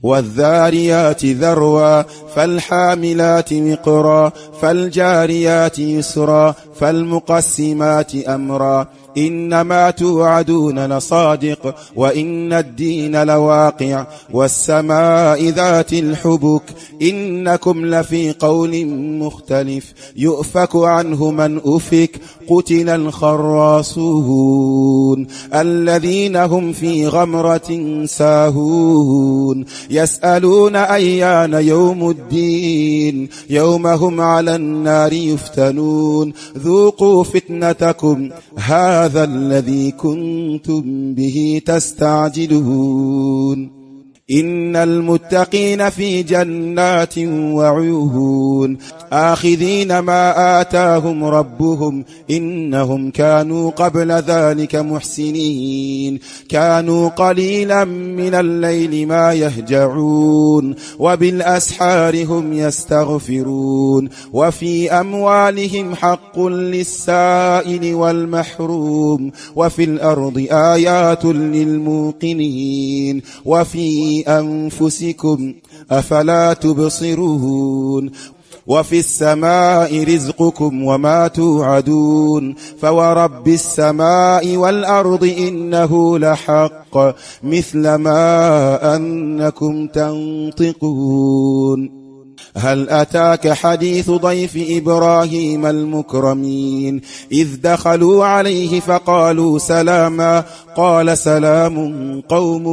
والذاريات ذروا فالحاملات وقرا فالجاريات يسرا فالمقسمات أمرا إنما توعدون لصادق وإن الدين لواقع والسماء ذات الحبك إنكم لفي قول مختلف يؤفك عنه من أفك قتل الخراصون الذين هم في غمرة ساهون يسألون أيان يوم الدين يوم هم على النار يفتنون ذوقوا فتنتكم هذا الذي كنتم به تستعجلون إن المتقين في جنات وعيون آخذين ما آتاهم ربهم إنهم كانوا قبل ذلك محسنين كانوا قليلا من الليل ما يهجعون وبالأسحار هم يستغفرون وفي أموالهم حق للسائل والمحروم وفي الأرض آيات للموقنين وفي أنفسكم أفلا تبصرون وفي السماء رزقكم وما توعدون فورب السماء والأرض إنه لحق مثل ما أنكم تنطقون هل أتاك حديث ضيف إبراهيم المكرمين إذ دخلوا عليه فقالوا سلاما قال سلام قوم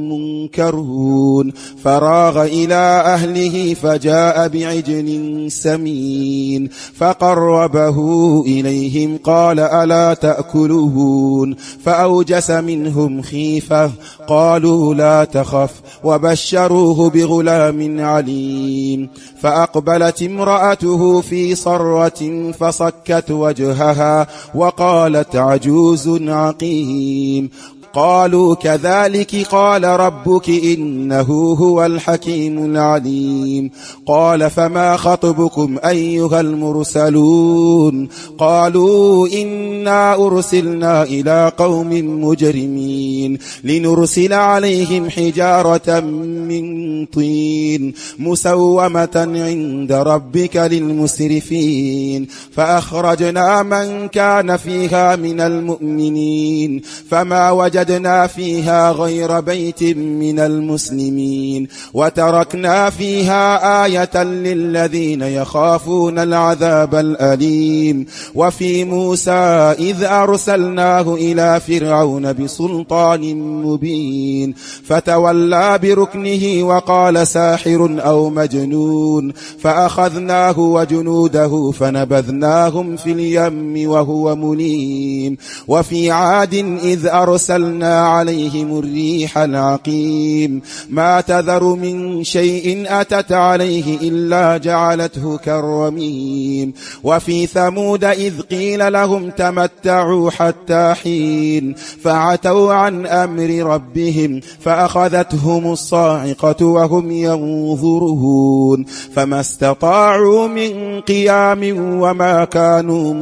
منكرون فراغ إلى أهله فجاء بعجل سمين فقربه إليهم قال ألا تأكلون فأوجس منهم خيفة قالوا لا تخف وبشروه بغلام عليم فأقبلت امرأته في صرة فصكت وجهها وقالت عجوز عقيم قالوا كذلك قال ربك إنه هو الحكيم العليم قال فما خطبكم أيها المرسلون قالوا إنا أرسلنا إلى قوم مجرمين لنرسل عليهم حجارة من طين مسومة عند ربك للمسرفين فأخرجنا من كان فيها من المؤمنين فما وجدنا فيها غير بيت من المسلمين وتركنا فيها آية للذين يخافون العذاب الأليم وفي موسى إذ أرسلناه إلى فرعون بسلطان مبين فتولى بركنه وقال ساحر أو مجنون فأخذناه وجنوده فنبذناهم في اليم وهو مليم وفي عاد إذ أرسلنا عليهم الريح العقيم ما تذر من شيء أتت عليه إلا جعلته كالرميم وفي ثمود إذ قيل لهم تمتعوا حتى حين فعتوا عن أمر ربهم فأخذتهم الصاعقة وهم ينظرون فما استطاعوا من قيام وما كانوا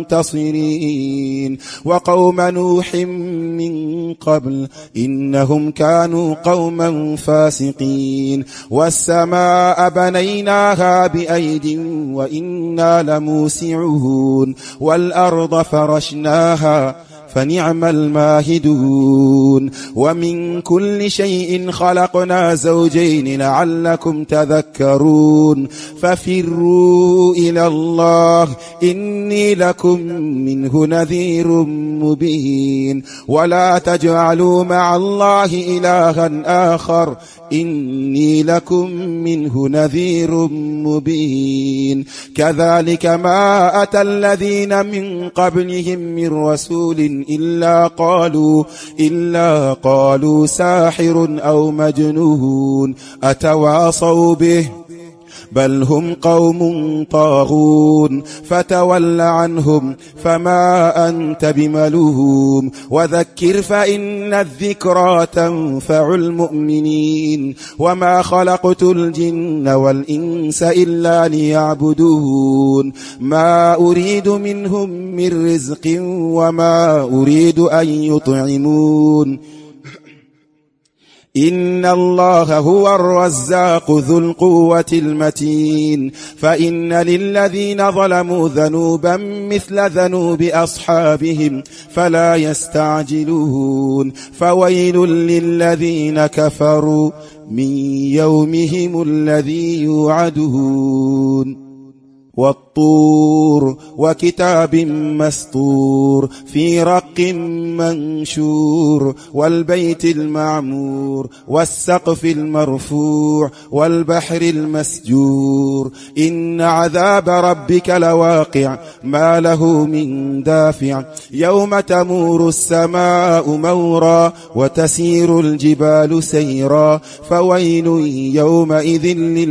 منتصرين وقوم نوح من قبل إنهم كانوا قوما فاسقين والسماء بنيناها بأيد وإنا لموسعون والأرض فرشناها فنعم الماهدون ومن كل شيء خلقنا زوجين لعلكم تذكرون ففروا إلى الله إني لكم منه نذير مبين ولا تجعلوا مع الله إلها آخر إني لكم منه نذير مبين كذلك ما أتى الذين من قبلهم من رسول إلا قالوا ساحر أو مجنون أتواصوا به بل هم قوم طاغون فتول عنهم فما أنت بملوم وذكر فإن الذكرى تنفع المؤمنين وما خلقت الجن والإنس إلا ليعبدون ما أريد منهم من رزق وما أريد أن يطعمون إن الله هو الرزاق ذو القوة المتين فإن للذين ظلموا ذنوبا مثل ذنوب أصحابهم فلا يستعجلون فويل للذين كفروا من يومهم الذي يوعدون والطور وكتاب مسطور في رق منشور والبيت المعمور والسقف المرفوع والبحر المسجور إن عذاب ربك لواقع ما له من دافع يوم تمور السماء مورا وتسير الجبال سيرا فويل يومئذ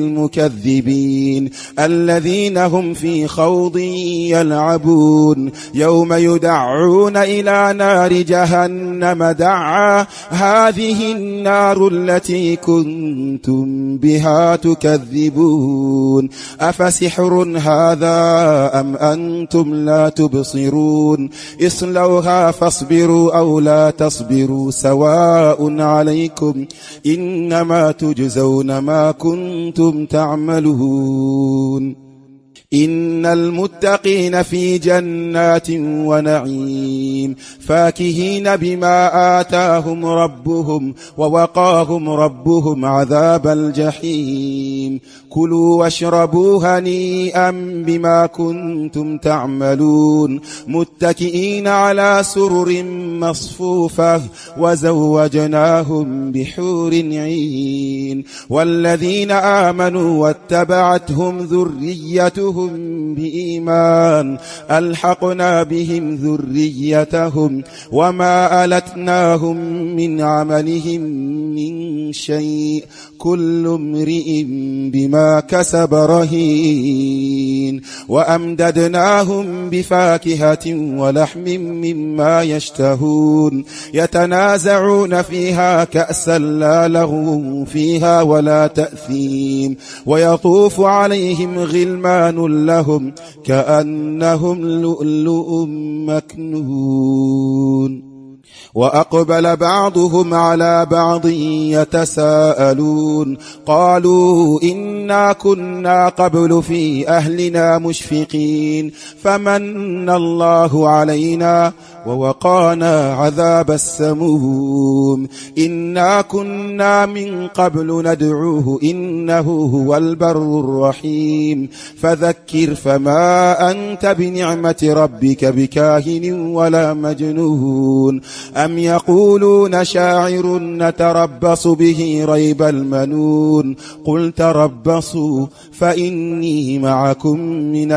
للمكذبين الذين هم في خوض يلعبون يوم يدعون إلى نار جهنم دعا هذه النار التي كنتم بها تكذبون أفسحر هذا أم أنتم لا تبصرون اصلوها فاصبروا أو لا تصبروا سواء عليكم إنما تجزون ما كنتم تعملون إن المتقين في جنات ونعيم فاكهين بما آتاهم ربهم ووقاهم ربهم عذاب الجحيم كلوا واشربوا هنيئا بما كنتم تعملون متكئين على سرر مصفوفة وزوجناهم بحور عين والذين آمنوا واتبعتهم ذريتهم بإيمان ألحقنا بهم ذريتهم وما ألتناهم من عملهم من شيء كل امرئ بما كسب رهين وأمددناهم بفاكهة ولحم مما يشتهون يتنازعون فيها كأسا لا لغو فيها ولا تأثيم ويطوف عليهم غلمان لهم كأنهم لؤلؤ مكنون وأقبل بعضهم على بعض يتساءلون قالوا إنا كنا قبل في أهلنا مشفقين فمن الله علينا ووقانا عذاب السموم إنا كنا من قبل ندعوه إنه هو البر الرحيم فذكر فما أنت بنعمة ربك بكاهن ولا مجنون أم يقولون شاعر نتربص به ريب المنون قل تربصوا فإني معكم من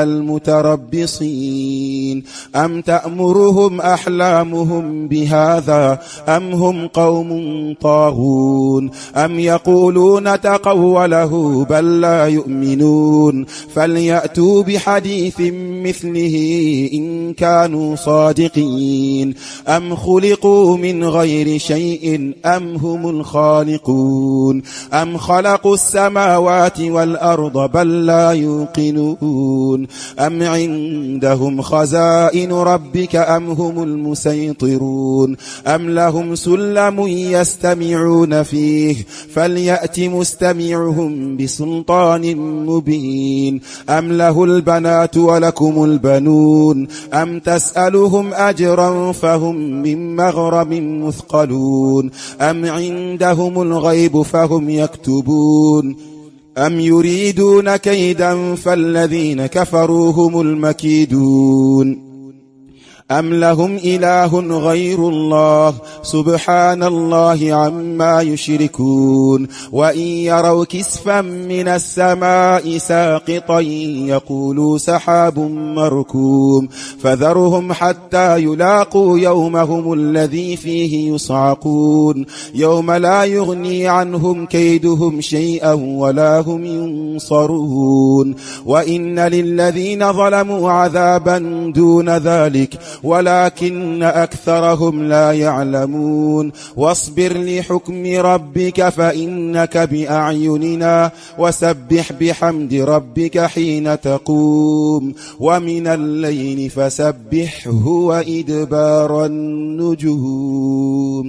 المتربصين أم تأمرهم أحلامهم بهذا أم هم قوم طاغون أم يقولون تقوله بل لا يؤمنون فليأتوا بحديث مثله إن كانوا صادقين أم خلقوا من غير شيء أم هم الخالقون أم خلقوا السماوات والأرض بل لا يوقنون أم عندهم خزائن ربك أم هم المسيطرون أم لهم سلم يستمعون فيه فليأت مستمعهم بسلطان مبين أم له البنات ولكم البنون أم تسألهم أجرا فهم من مغرم مثقلون أم عندهم الغيب فهم يكتبون أم يريدون كيدا فالذين كفروا هم المكيدون أم لهم إله غير الله سبحان الله عما يشركون وإن يروا كسفا من السماء ساقطا يقولوا سحاب مركوم فذرهم حتى يلاقوا يومهم الذي فيه يصعقون يوم لا يغني عنهم كيدهم شيئا ولا هم ينصرون وإن للذين ظلموا عذابا دون ذلك ولكن أكثرهم لا يعلمون واصبر لحكم ربك فإنك بأعيننا وسبح بحمد ربك حين تقوم ومن الليل فسبحه وإدبار النجوم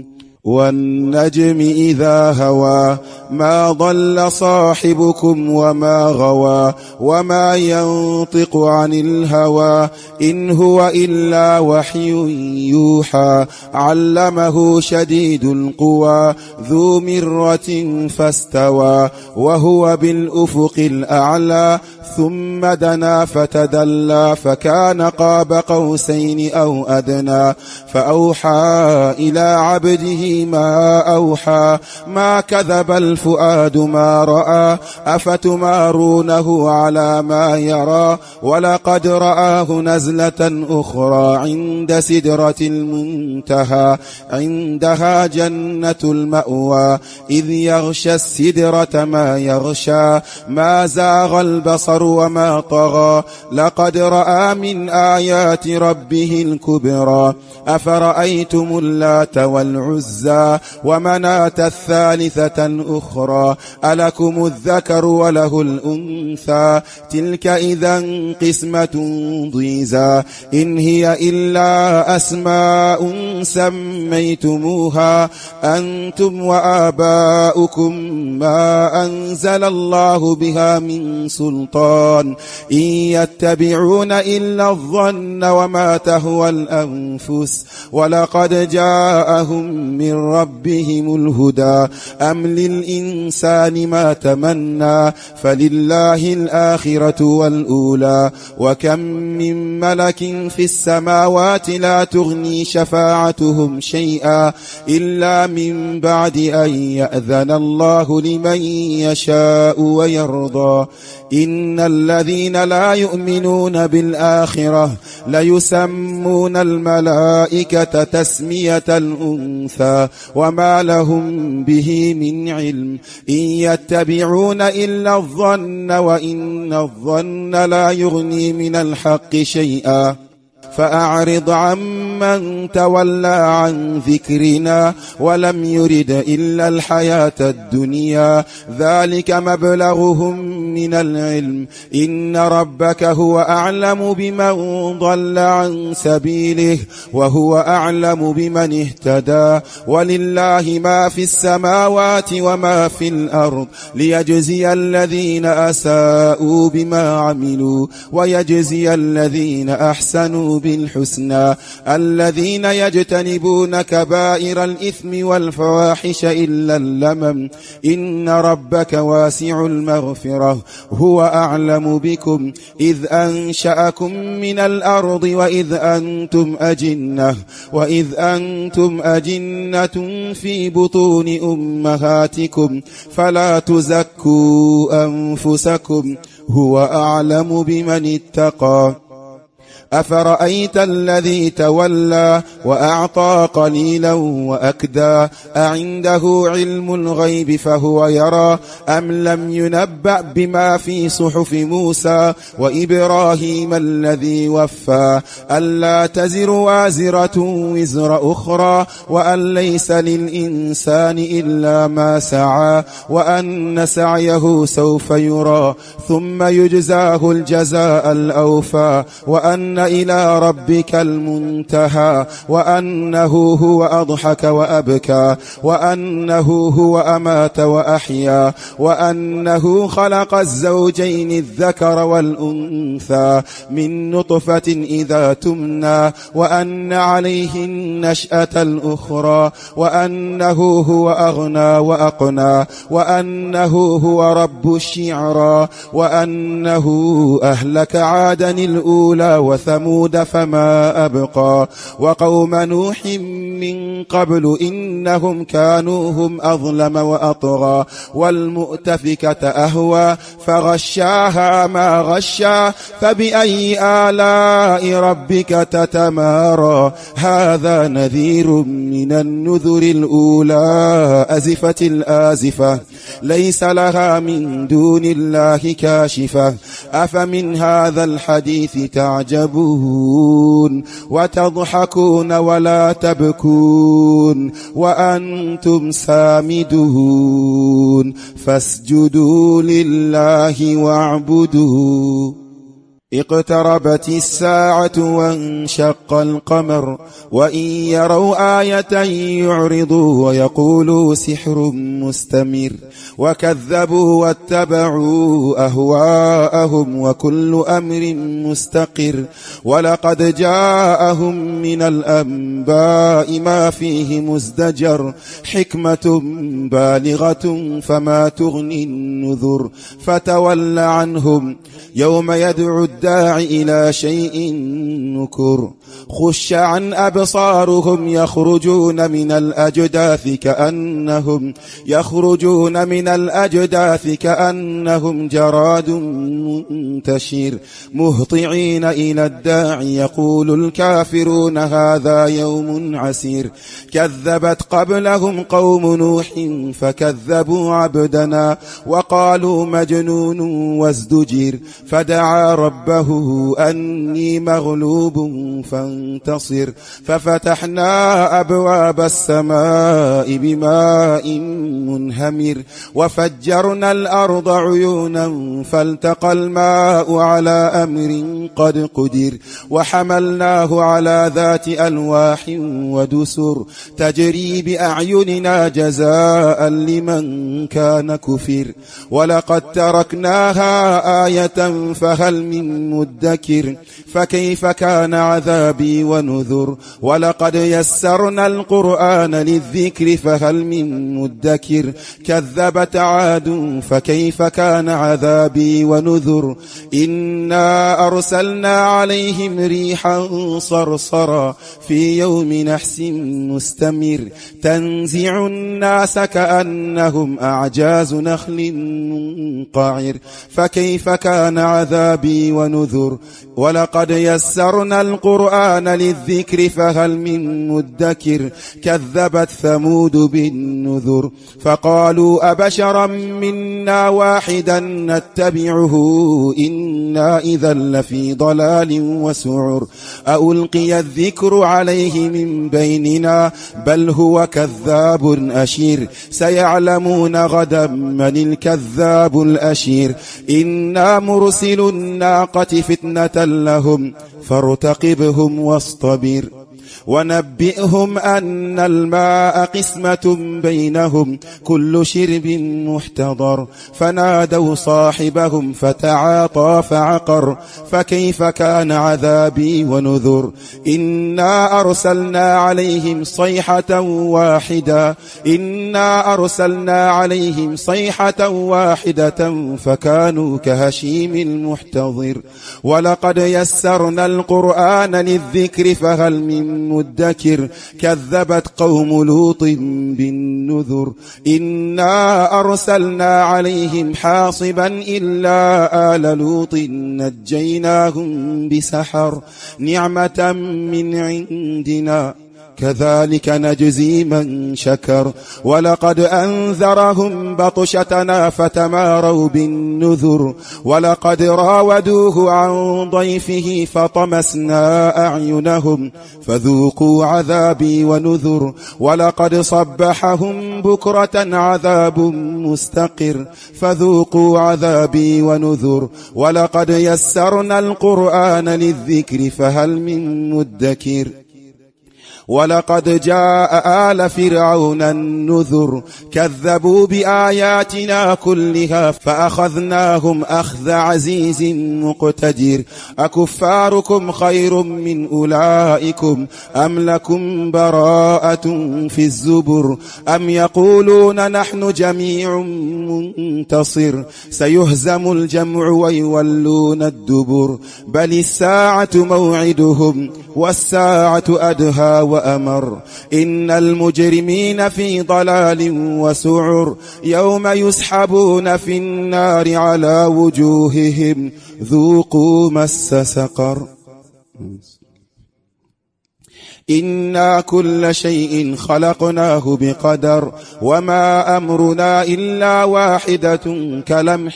والنجم إذا هوى ما ضل صاحبكم وما غوى وما ينطق عن الهوى إن هو إلا وحي يوحى علمه شديد القوى ذو مرة فاستوى وهو بالأفق الأعلى ثم دنا فتدلى فكان قاب قوسين أو أدنى فأوحى إلى عبده ما أوحى ما كذب الفؤاد ما رأى أفتمارونه على ما يرى ولقد رآه نزلة أخرى عند سدرة المنتهى عندها جنة المأوى إذ يغشى السدرة ما يغشى ما زاغ البصر وما طغى لقد رأى من آيات ربه الكبرى أفرأيتم اللات والعزى ومناة الثالثة الأخرى ألكم الذكر وله الأنثى تلك إذا قسمة ضيزى إن هي إلا أسماء سميتموها أنتم وآباؤكم ما أنزل الله بها من سلطان إن يتبعون إلا الظن وما تهوى الأنفس ولقد جاءهم من ربهم الهدى أم للإنسان ما تمنى فلله الآخرة والأولى وكم من ملك في السماوات لا تغني شفاعتهم شيئا إلا من بعد أن يأذن الله لمن يشاء ويرضى إن الذين لا يؤمنون بالآخرة ليسمون الملائكة تسمية الأنثى وما لهم به من علم إن يتبعون إلا الظن وإن الظن لا يغني من الحق شيئا فأعرض عمن تولى عن ذكرنا ولم يرد إلا الحياة الدنيا ذلك مبلغهم من العلم إن ربك هو أعلم بمن ضل عن سبيله وهو أعلم بمن اهتدى ولله ما في السماوات وما في الأرض ليجزي الذين أساءوا بما عملوا ويجزي الذين أحسنوا بالحسنى الذين يجتنبون كبائر الإثم والفواحش إلا اللمم إن ربك واسع المغفرة هو أعلم بكم إذ أنشأكم من الأرض وإذ أنتم أجنة في بطون أمهاتكم فلا تزكوا أنفسكم هو أعلم بمن اتقى أفرأيت الذي تولى وأعطى قليلا وأكدى أعنده علم الغيب فهو يرى أم لم ينبأ بما في صحف موسى وإبراهيم الذي وفى ألا تزر وازرة وزر أخرى وأن ليس للإنسان إلا ما سعى وأن سعيه سوف يرى ثم يجزاه الجزاء الأوفى وأن إلى ربك المنتهى وأنه هو أضحك وأبكى وأنه هو أمات وأحيا وأنه خلق الزوجين الذكر والأنثى من نطفة إذا تمنى وأن عليه النشأة الأخرى وأنه هو أغنى وأقنى وأنه هو رب الشعرى وأنه أهلك عادا الأولى وثمود فما أبقى وقوم نوح من قبل إنهم كانوا هم أظلم وأطغى والمؤتفكة أهوى فغشاها ما غشا فبأي آلاء ربك تتمارى هذا نذير من النذر الأولى أزفت الآزفة ليس لها من دون الله كاشفة أفمن هذا الحديث تعجبون وتضحكون ولا تبكون وأنتم سامدون فاسجدوا لله واعبدوا اقتربت الساعة وانشق القمر وإن يروا آية يعرضوا ويقولوا سحر مستمر وكذبوا واتبعوا أهواءهم وكل أمر مستقر ولقد جاءهم من الأنباء ما فيه مزدجر حكمة بالغة فما تغني النذر فتول عنهم يوم يدعو الداعي إلى شيء نكر خش عن أبصارهم يخرجون من الأجداث كأنهم جراد منتشر مهطعين إلى الداعي يقول الكافرون هذا يوم عسير كذبت قبلهم قوم نوح فكذبوا عبدنا وقالوا مجنون وازدجر فدعا ربه أني مغلوب فانتصر ففتحنا أبواب السماء بماء منهمر وفجرنا الأرض عيونا فالتقى الماء على أمر قد قدر وحملناه على ذات ألواح ودسر تجري بأعيننا جزاء لمن كان كفر ولقد تركناها آية فهل من مدكر فكيف كان عذابي ونذر ولقد يسرنا القرآن للذكر فهل من مدكر كذبت عاد فكيف كان عذابي ونذر إنا أرسلنا عليهم ريحا صرصرا في يوم نحس مستمر تنزع الناس كأنهم أعجاز نخل منقعر فكيف كان عذابي ونذر ولقد يسرنا القرآن للذكر فهل من مدكر كذبت ثمود بالنذر فقالوا أبشرا منا واحدا نتبعه إنا إذا لفي ضلال وسعر ألقي الذكر عليه من بيننا بل هو كذاب أشير سيعلمون غدا من الكذاب الأشير إنا مرسل الناقة فتنة لهم فارتقبهم واصطبر ونبئهم أن الماء قسمة بينهم كل شرب محتضر فنادوا صاحبهم فتعاطى فعقر فكيف كان عذابي ونذر إنا أرسلنا عليهم صيحة واحدة فكانوا كهشيم المحتضر ولقد يسرنا القرآن للذكر فهل من مدكر كذبت قوم لوط بالنذر إنا أرسلنا عليهم حاصبا إلا آل لوط نجيناهم بسحر نعمة من عندنا كذلك نجزي من شكر ولقد أنذرهم بطشتنا فتماروا بالنذر ولقد راودوه عن ضيفه فطمسنا أعينهم فذوقوا عذابي ونذر ولقد صبحهم بكرة عذاب مستقر فذوقوا عذابي ونذر ولقد يسرنا القرآن للذكر فهل من مدكر ولقد جاء آل فرعون النذر كذبوا بآياتنا كلها فأخذناهم أخذ عزيز مقتدر أكفاركم خير من أولئكم أم لكم براءة في الزبر أم يقولون نحن جميع منتصر سيهزم الجمع ويولون الدبر بل الساعة موعدهم والساعة أدهى وأمر إن المجرمين في ضلال وسعر يوم يسحبون في النار على وجوههم ذوقوا مس سقر إنا كل شيء خلقناه بقدر وما أمرنا إلا واحدة كلمح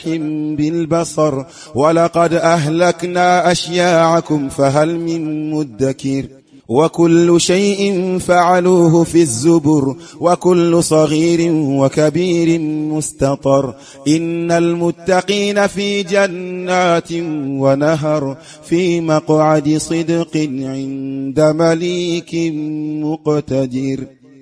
بالبصر ولقد أهلكنا أشياعكم فهل من مدكر وكل شيء فعلوه في الزبر وكل صغير وكبير مستطر إن المتقين في جنات ونهر في مقعد صدق عند مليك مقتدر.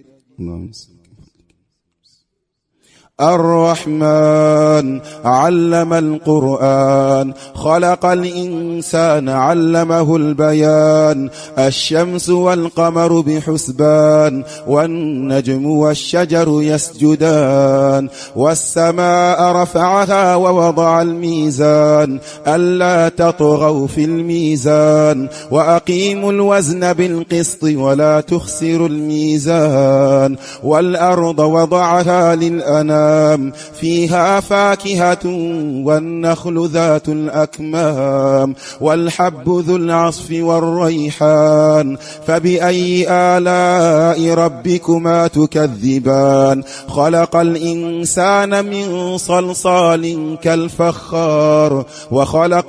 الرحمن علم القرآن خلق الإنسان علمه البيان الشمس والقمر بحسبان والنجم والشجر يسجدان والسماء رفعها ووضع الميزان ألا تطغوا في الميزان وأقيموا الوزن بالقسط ولا تخسروا الميزان والأرض وضعها للأنام فيها فاكهة والنخل ذات الأكمام والحب ذو العصف والريحان فبأي آلاء ربكما تكذبان خلق الإنسان من صلصال كالفخار وخلق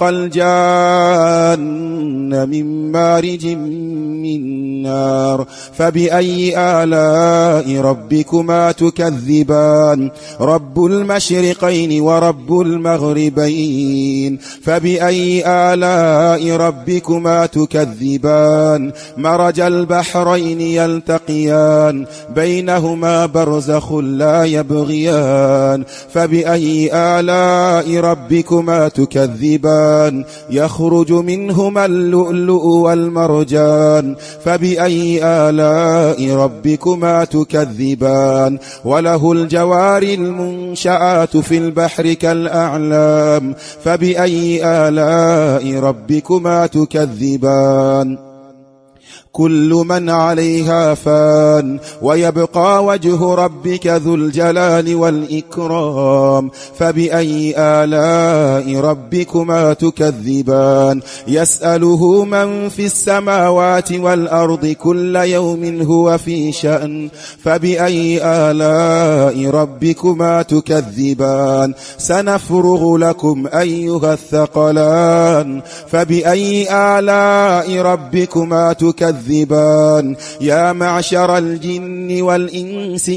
الجان من مارج من نار فبأي آلاء ربكما تكذبان رب المشرقين ورب المغربين فبأي آلاء ربكما تكذبان مرج البحرين يلتقيان بينهما برزخ لا يبغيان فبأي آلاء ربكما تكذبان يخرج منهما اللؤلؤ والمرجان فبأي آلاء ربكما تكذبان وله الجوار المنشآت في البحر كالأعلام فبأي آلاء ربكما تكذبان كل من عليها فان ويبقى وجه ربك ذو الجلال والإكرام فبأي آلاء ربكما تكذبان يسأله من في السماوات والأرض كل يوم هو في شأن فبأي آلاء ربكما تكذبان سنفرغ لكم أيها الثقلان فبأي آلاء ربكما تكذبان يا معشر الجن والإنس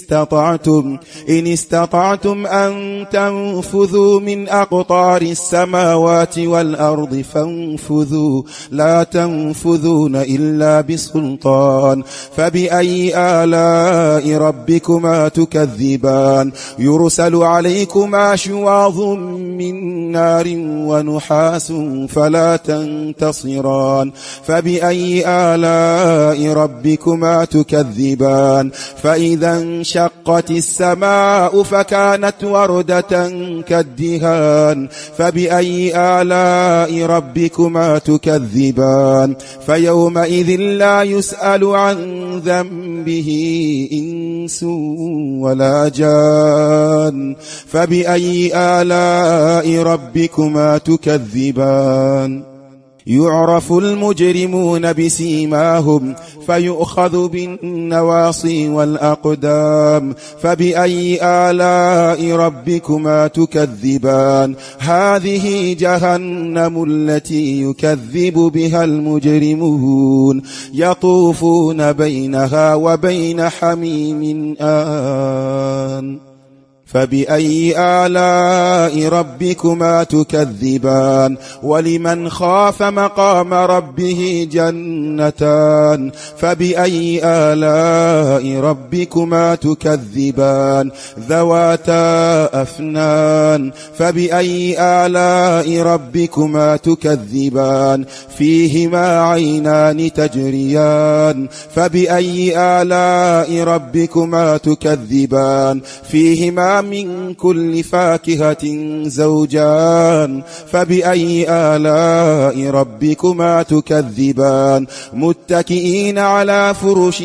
إن استطعتم أن تنفذوا من أقطار السماوات والأرض فانفذوا لا تنفذون إلا بسلطان فبأي آلاء ربكما تكذبان يرسل عليكما شواظ من نار ونحاس فلا تنتصران فبأي آلاء ربكما تكذبان فإذا انشقت السماء فكانت وردة كالدهان فبأي آلاء ربكما تكذبان فيومئذ لا يسأل عن ذنبه إنس ولا جان فبأي آلاء ربكما تكذبان يعرف المجرمون بسيماهم فيؤخذ بالنواصي والأقدام فبأي آلاء ربكما تكذبان هذه جهنم التي يكذب بها المجرمون يطوفون بينها وبين حميم آن فبأي آلاء ربكما تكذبان ولمن خاف مقام ربه جنتان فبأي آلاء ربكما تكذبان ذواتا أفنان فبأي آلاء ربكما تكذبان فيهما عينان تجريان فبأي آلاء ربكما تكذبان فيهما من كل فاكهة زوجان فبأي آلاء ربكما تكذبان متكئين على فرش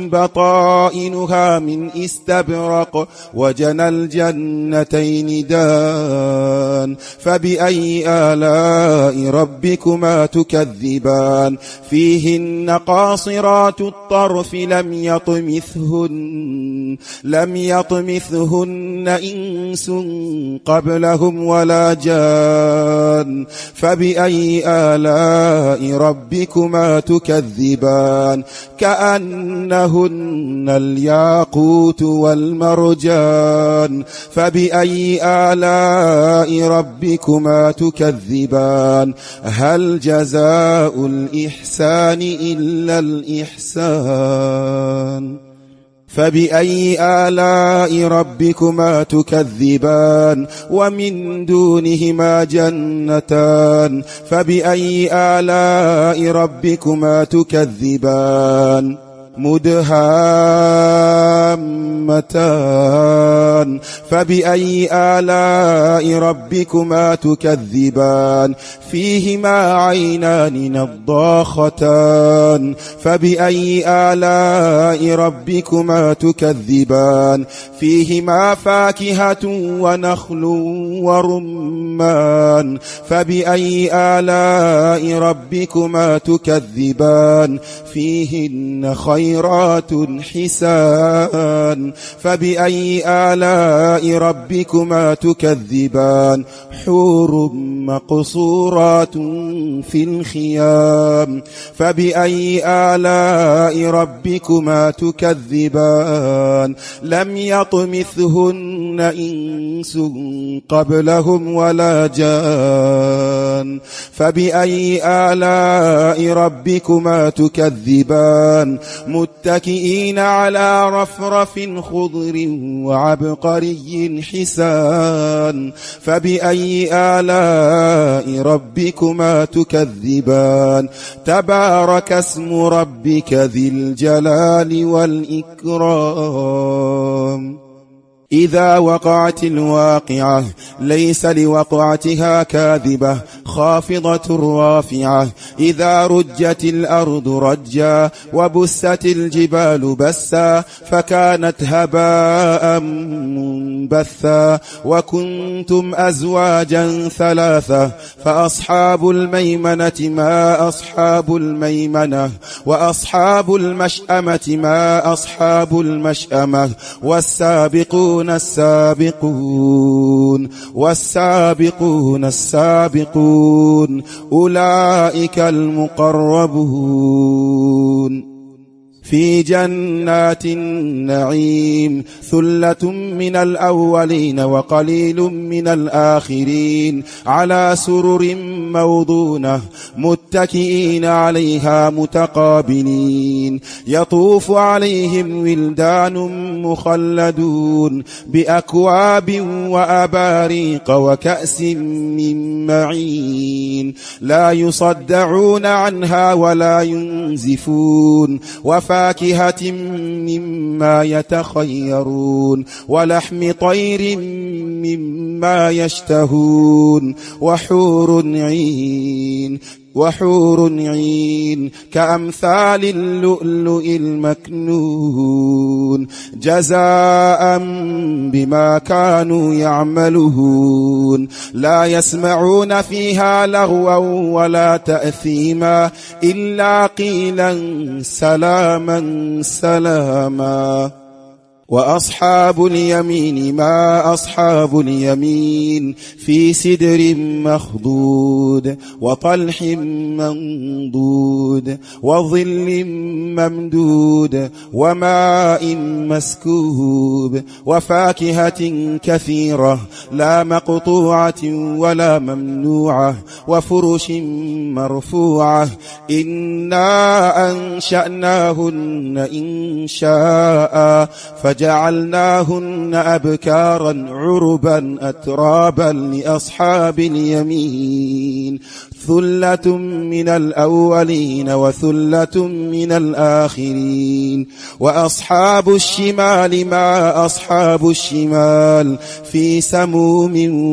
بطائنها من استبرق وجنى الجنتين دان فبأي آلاء ربكما تكذبان فيهن قاصرات الطرف لم يطمثهن إنس قبلهم ولا جان فبأي آلاء ربكما تكذبان كأنهن الياقوت والمرجان فبأي آلاء ربكما تكذبان هل جزاء الإحسان إلا الإحسان فبأي آلاء ربكما تكذبان ومن دونهما جنتان فبأي آلاء ربكما تكذبان مدهامتان فبأي آلاء ربكما تكذبان فيهما عينان نضاختان فبأي آلاء ربكما تكذبان فيهما فاكهة ونخل ورمان فبأي آلاء ربكما تكذبان فيهن خيرات حسان فبأي آلاء ربكما تكذبان حور مقصورات في الخيام فبأي آلاء ربكما تكذبان لم يطمثهن إنس قبلهم ولا جان فبأي آلاء ربكما تكذبان متكئين على رفرف خضر وعبقري حسان فبأي آلاء ربكما تكذبان تبارك اسم ربك ذي الجلال والإكرام إذا وقعت الواقعة ليس لوقعتها كاذبة خافضة رافعة إذا رجت الأرض رجا وبست الجبال بسا فكانت هباء منبثا وكنتم أزواجا ثلاثة فأصحاب الميمنة ما أصحاب الميمنة وأصحاب المشأمة ما أصحاب المشأمة والسابقون السابقون أولئك المقربون في جنات النعيم ثلة من الأولين وقليل من الآخرين على سرر موضونة متكئين عليها متقابلين يطوف عليهم ولدان مخلدون بأكواب وأباريق وكأس من معين لا يصدعون عنها ولا ينزفون وفاكهة مما يتخيرون ولحم طير مما يشتهون وحور عين كأمثال اللؤلؤ المكنون جزاء بما كانوا يعملون لا يسمعون فيها لغوا ولا تأثيما إلا قيلا سلاما سلاما وأصحاب اليمين ما أصحاب اليمين في سدر مخضود وطلح منضود وظل ممدود وماء مسكوب وفاكهة كثيرة لا مقطوعة ولا ممنوعة وفرش مرفوعة إنا أنشأناهن إنشاء فجعلناهن أبكارا عربا أترابا لأصحاب اليمين ثلة من الأولين وثلة من الآخرين وأصحاب الشمال ما أصحاب الشمال في سموم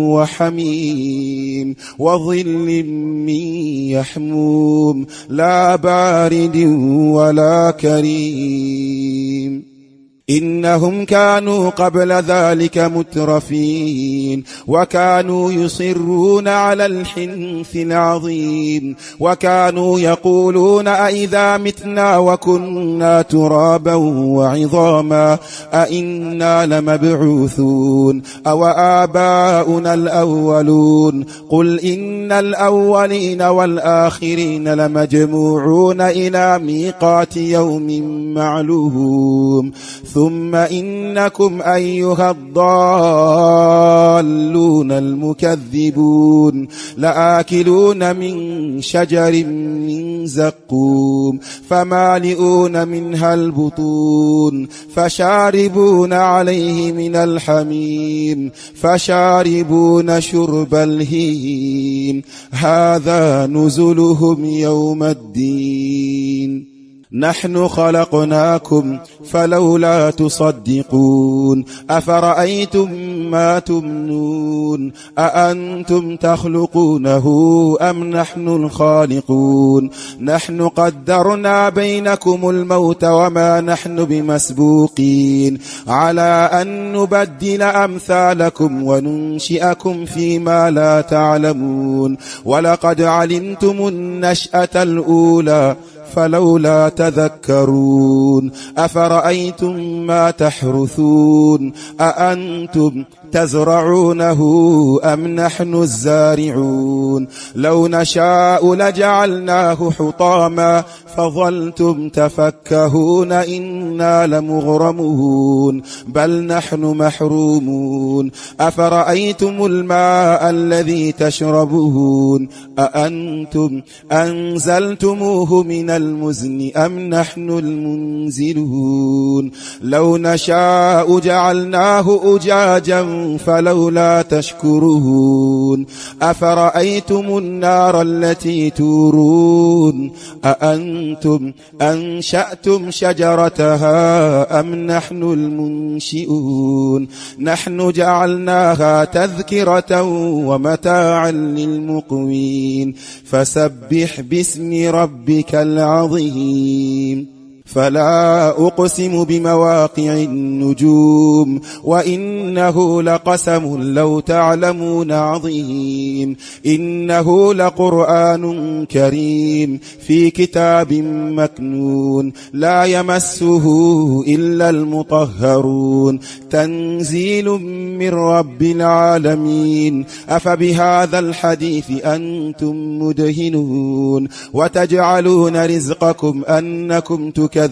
وحميم وظل من يحموم لا بارد ولا كريم إنهم كانوا قبل ذلك مترفين وكانوا يصرون على الحنث العظيم وكانوا يقولون أئذا متنا وكنا ترابا وعظاما أئنا لمبعوثون أو آباؤنا الأولون قل إن الأولين والآخرين لمجموعون إلى ميقات يوم معلوم ثم إنكم أيها الضالون المكذبون لآكلون من شجر من زقوم فمالئون منها البطون فشاربون عليه من الحميم فشاربون شرب الهيم هذا نزلهم يوم الدين نحن خلقناكم فلولا تصدقون أفرأيتم ما تمنون أأنتم تخلقونه أم نحن الخالقون نحن قدرنا بينكم الموت وما نحن بمسبوقين على أن نبدل أمثالكم وننشئكم فيما لا تعلمون ولقد علمتم النشأة الأولى فلولا تذكرون أفرأيتم ما تحرثون أأنتم تزرعونه أم نحن الزارعون لو نشاء لجعلناه حطاما فظلتم تفكهون إنا لمغرمون بل نحن محرومون أفرأيتم الماء الذي تشربون أأنتم أنزلتموه من المزن أم نحن المنزلون لو نشاء جعلناه أجاجا فلولا تشكرون أفرأيتم النار التي تورون أأنتم أنشأتم شجرتها أم نحن المنشئون نحن جعلناها تذكرة ومتاعا للمقوين فسبح باسم ربك العظيم فلا أقسم بمواقع النجوم وإنه لقسم لو تعلمون عظيم إنه لقرآن كريم في كتاب مكنون لا يمسه إلا المطهرون تنزيل من رب العالمين أفبهذا الحديث أنتم مدهنون وتجعلون رزقكم أنكم تكذبون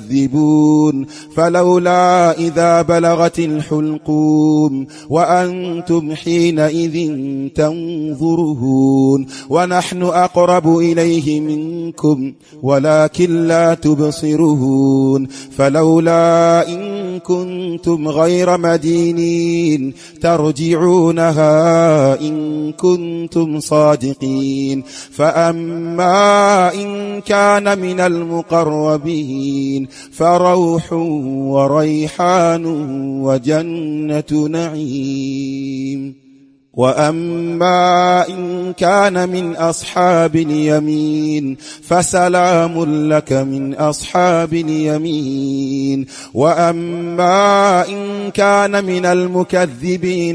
فلولا إذا بلغت الحلقوم وأنتم حينئذ تنظرون ونحن أقرب إليه منكم ولكن لا تبصرون فلولا إن كنتم غير مدينين ترجعونها إن كنتم صادقين فأما إن كان من المقربين فروح وريحان وجنة نعيم وأما إن كان من أصحاب اليمين فسلام لك من أصحاب اليمين وأما إن كان من المكذبين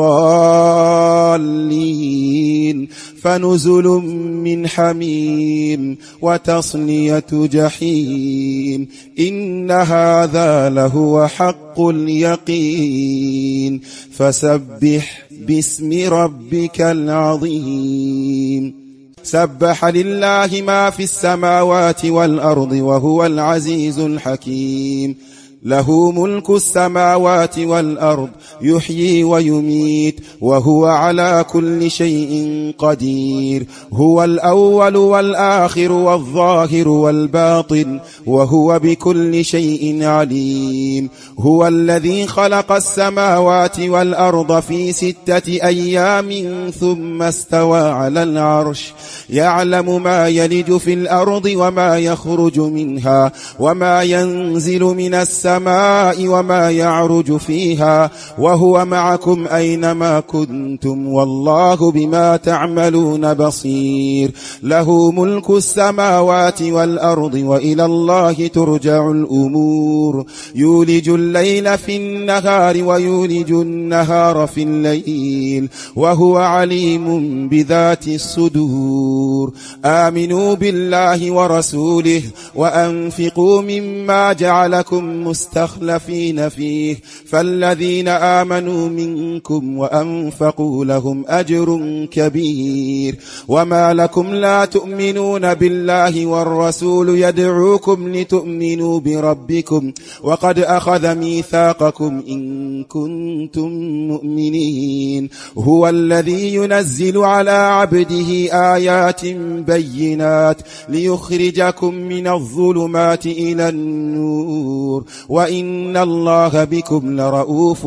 الضالين فنزل من حميم وتصلية جحيم إن هذا لهو حق اليقين فسبح باسم ربك العظيم سبح لله ما في السماوات والأرض وهو العزيز الحكيم له ملك السماوات والأرض يحيي ويميت وهو على كل شيء قدير هو الأول والآخر والظاهر والباطن وهو بكل شيء عليم هو الذي خلق السماوات والأرض في 6 أيام ثم استوى على العرش يعلم ما يلج في الأرض وما يخرج منها وما ينزل من السماء السماء وما يعرج فيها وهو معكم أينما كنتم والله بما تعملون بصير له ملك السماوات والأرض وإلى الله ترجع الأمور يولج الليل في النهار ويولج النهار في الليل وهو عليم بذات الصدور آمنوا بالله ورسوله وأنفقوا مما جعلكم مستخلفين فيه فالذين آمنوا منكم وأنفقوا لهم أجر كبير وما لكم لا تؤمنون بالله والرسول يدعوكم لتؤمنوا بربكم وقد أخذ ميثاقكم إن كنتم مؤمنين هو الذي ينزل على عبده آيات بينات ليخرجكم من الظلمات إلى النور وإن الله بكم لرؤوف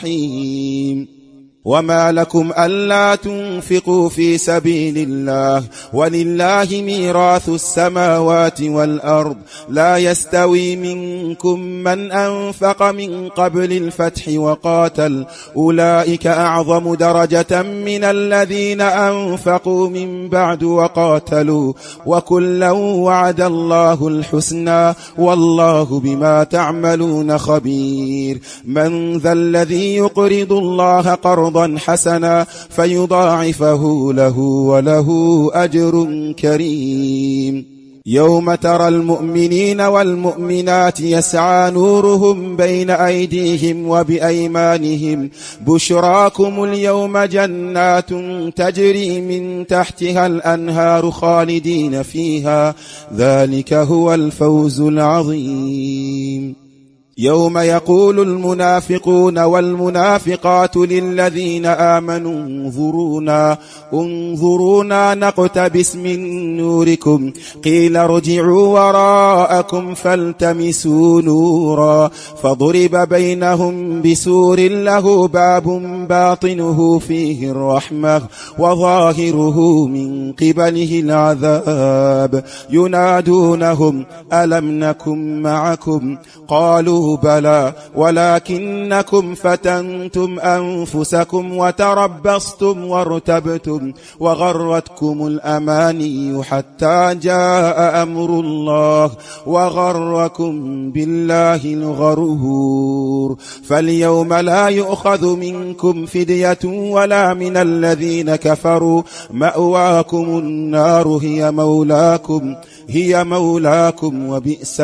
رحيم وما لكم ألا تنفقوا في سبيل الله ولله ميراث السماوات والأرض لا يستوي منكم من أنفق من قبل الفتح وقاتل أولئك أعظم درجة من الذين أنفقوا من بعد وقاتلوا وكلا وعد الله الحسنى والله بما تعملون خبير من ذا الذي يقرض الله قرضا حسنا فيضاعفه له وله أجر كريم يوم ترى المؤمنين والمؤمنات يسعى نورهم بين أيديهم وبأيمانهم بشراكم اليوم جنات تجري من تحتها الأنهار خالدين فيها ذلك هو الفوز العظيم يوم يقول المنافقون والمنافقات للذين آمنوا انظرونا نقتبس من نوركم قيل ارجعوا وراءكم فالتمسوا نورا فضرب بينهم بسور له باب باطنه فيه الرحمة وظاهره من قبله العذاب ينادونهم ألم نكن معكم قالوا بلى ولكنكم فتنتم أنفسكم وتربصتم وارتبتم وغرتكم الأماني حتى جاء أمر الله وغركم بالله الغرور فاليوم لا يؤخذ منكم فدية ولا من الذين كفروا مأواكم النار هي مولاكم وبئس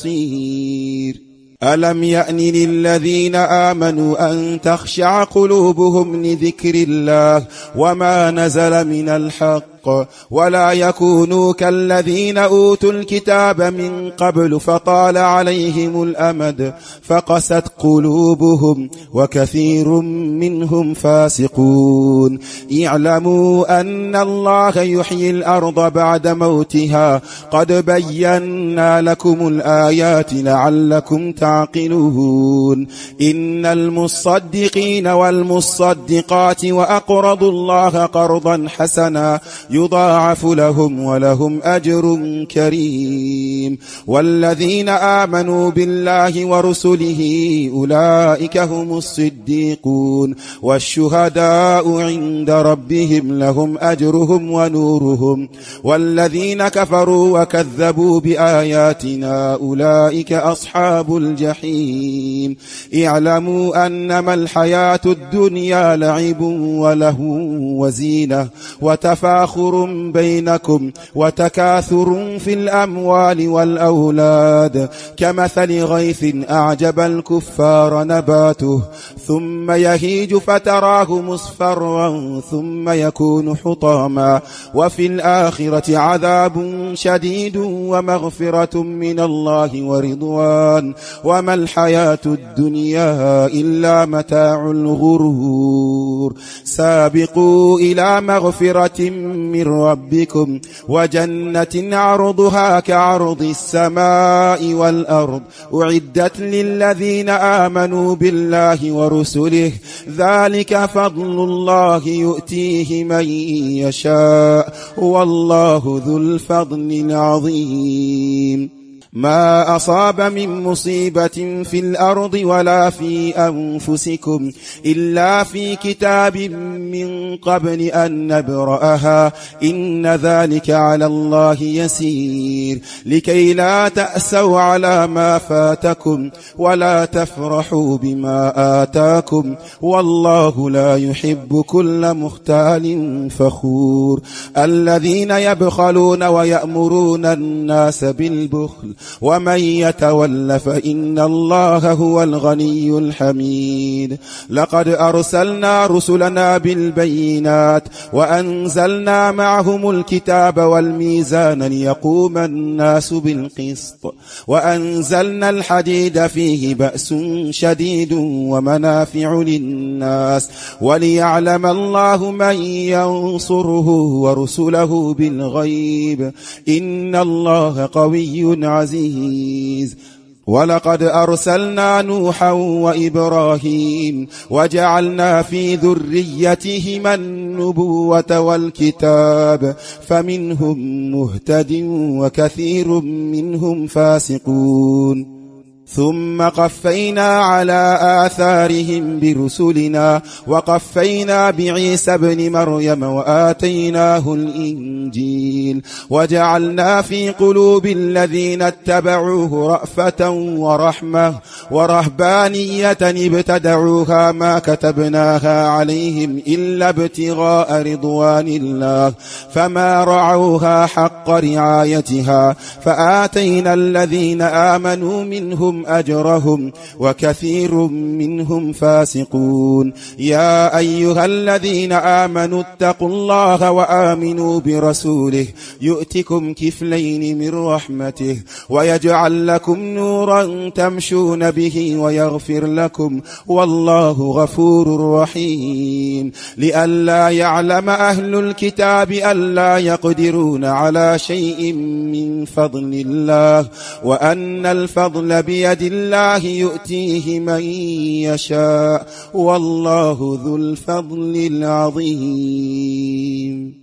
المصير ألم يأن للذين آمنوا أن تخشع قلوبهم لذكر الله وما نزل من الحق ولا يكونوا كالذين أوتوا الكتاب من قبل فطال عليهم الأمد فقست قلوبهم وكثير منهم فاسقون اعلموا أن الله يحيي الأرض بعد موتها قد بينا لكم الآيات لعلكم تعقلون إن المصدقين والمصدقات وأقرضوا الله قرضا حسنا يضاعف لهم ولهم أجر كريم والذين آمنوا بالله ورسله أولئك هم الصديقون والشهداء عند ربهم لهم أجرهم ونورهم والذين كفروا وكذبوا بآياتنا أولئك أصحاب الجحيم اعلموا أنما الحياة الدنيا لعب ولهو وزينة وتفاخر بينكم وتكاثر في الأموال والأولاد كمثل غيث أعجب الكفار نباته ثم يهيج فتراه مصفرا ثم يكون حطاما وفي الآخرة عذاب شديد ومغفرة من الله ورضوان وما الحياة الدنيا إلا متاع الغرور سابقوا إلى مغفرة من ربكم وجنة عرضها كعرض السماء والأرض أعدت للذين آمنوا بالله ورسله ذلك فضل الله يؤتيه من يشاء والله ذو الفضل العظيم ما أصاب من مصيبة في الأرض ولا في أنفسكم إلا في كتاب من قبل أن نبرأها إن ذلك على الله يسير لكي لا تأسوا على ما فاتكم ولا تفرحوا بما آتاكم والله لا يحب كل مختال فخور الذين يبخلون ويأمرون الناس بالبخل ومن يتول فإن الله هو الغني الحميد لقد أرسلنا رسلنا بالبينات وأنزلنا معهم الكتاب والميزان ليقوم الناس بالقسط وأنزلنا الحديد فيه بأس شديد ومنافع للناس وليعلم الله من ينصره ورسله بالغيب إن الله قوي عزيز ولقد أرسلنا نوحا وإبراهيم وجعلنا في ذريتهما النبوة والكتاب فمنهم مهتد وكثير منهم فاسقون ثم قفينا على آثارهم برسلنا وقفينا بعيسى ابن مريم وآتيناه الإنجيل وجعلنا في قلوب الذين اتبعوه رأفة ورحمة ورهبانية ابتدعوها ما كتبناها عليهم إلا ابتغاء رضوان الله فما رعوها حق رعايتها فآتينا الذين آمنوا منهم أجرهم وكثير منهم فاسقون يا أيها الذين آمنوا اتقوا الله وآمنوا برسوله يؤتكم كفلين من رحمته ويجعل لكم نورا تمشون به ويغفر لكم والله غفور رحيم لئلا يعلم أهل الكتاب ألا يقدرون على شيء من فضل الله وأن الفضل بيد الله يؤتيه من يشاء والله ذو الفضل العظيم